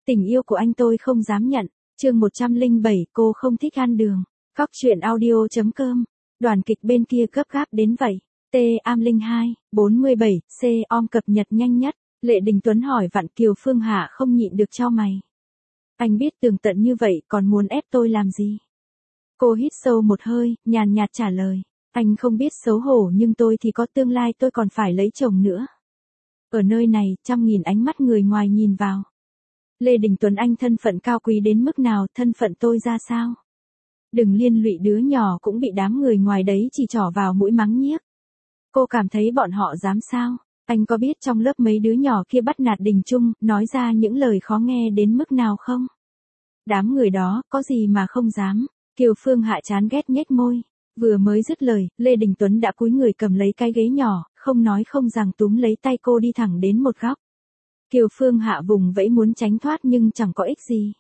Tình yêu của anh tôi không dám nhận. Chương 107, cô không thích ăn đường. Góc truyện audio.com. Đoàn kịch bên kia gấp gáp đến vậy. T-am02, 47, C-om cập nhật nhanh nhất. Lệ Đình Tuấn hỏi Vạn Kiều Phương Hạ không nhịn được chau mày. Anh biết tường tận như vậy còn muốn ép tôi làm gì? Cô hít sâu một hơi, nhàn nhạt trả lời. Anh không biết xấu hổ nhưng tôi thì có tương lai, tôi còn phải lấy chồng nữa. Ở nơi này, trăm nghìn ánh mắt người ngoài nhìn vào. Lê Đình Tuấn, anh thân phận cao quý đến mức nào, thân phận tôi ra sao? Đừng liên lụy đứa nhỏ cũng bị đám người ngoài đấy chỉ trỏ vào mũi mắng nhiếc. Cô cảm thấy bọn họ dám sao? Anh có biết trong lớp mấy đứa nhỏ kia bắt nạt Đình Trung, nói ra những lời khó nghe đến mức nào không? Đám người đó, có gì mà không dám? Kiều Phương Hạ chán ghét nhếch môi. Vừa mới dứt lời, Lê Đình Tuấn đã cúi người cầm lấy cái ghế nhỏ, không nói không rằng túm lấy tay cô đi thẳng đến một góc. Kiều Phương Hạ vùng vẫy muốn tránh thoát nhưng chẳng có ích gì.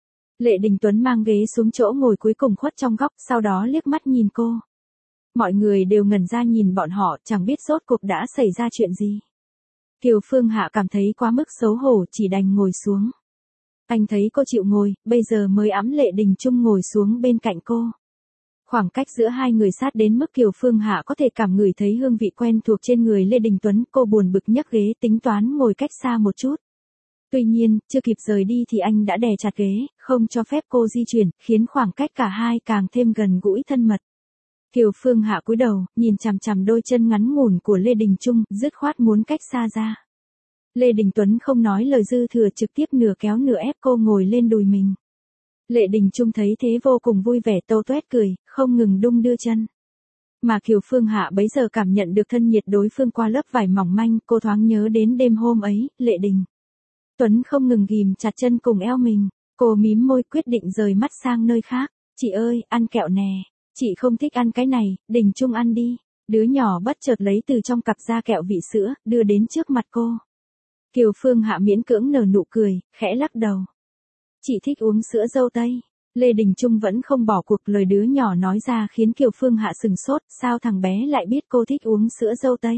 Lệ Đình Tuấn mang ghế xuống chỗ ngồi cuối cùng khuất trong góc, sau đó liếc mắt nhìn cô. Mọi người đều ngẩn ra nhìn bọn họ, chẳng biết rốt cuộc đã xảy ra chuyện gì. Kiều Phương Hạ cảm thấy quá mức xấu hổ, chỉ đành ngồi xuống. Anh thấy cô chịu ngồi, bây giờ mới ẵm Lệ Đình Trung ngồi xuống bên cạnh cô. Khoảng cách giữa hai người sát đến mức Kiều Phương Hạ có thể cảm ngửi thấy hương vị quen thuộc trên người Lê Đình Tuấn. Cô buồn bực nhấc ghế, tính toán ngồi cách xa một chút. Tuy nhiên, chưa kịp rời đi thì anh đã đè chặt ghế, không cho phép cô di chuyển, khiến khoảng cách cả hai càng thêm gần gũi thân mật. Kiều Phương Hạ cúi đầu, nhìn chằm chằm đôi chân ngắn ngủn của Lê Đình Trung, dứt khoát muốn cách xa ra. Lê Đình Tuấn không nói lời dư thừa, trực tiếp nửa kéo nửa ép cô ngồi lên đùi mình. Lệ Đình Trung thấy thế vô cùng vui vẻ, tâu toét cười, không ngừng đung đưa chân. Mà Kiều Phương Hạ bấy giờ cảm nhận được thân nhiệt đối phương qua lớp vải mỏng manh, cô thoáng nhớ đến đêm hôm ấy, Lệ Đình Tuấn không ngừng ghìm chặt chân cùng eo mình. Cô mím môi quyết định rời mắt sang nơi khác. Chị ơi, ăn kẹo nè. Chị không thích ăn cái này, Đình Trung ăn đi. Đứa nhỏ bất chợt lấy từ trong cặp ra kẹo vị sữa, đưa đến trước mặt cô. Kiều Phương Hạ miễn cưỡng nở nụ cười, khẽ lắc đầu. Chị thích uống sữa dâu tây. Lê Đình Trung vẫn không bỏ cuộc, lời đứa nhỏ nói ra khiến Kiều Phương Hạ sừng sốt, sao thằng bé lại biết cô thích uống sữa dâu tây?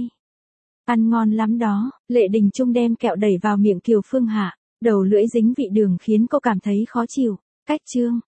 Ăn ngon lắm đó. Lệ Đình Trung đem kẹo đẩy vào miệng Kiều Phương Hạ, đầu lưỡi dính vị đường khiến cô cảm thấy khó chịu. Cách chương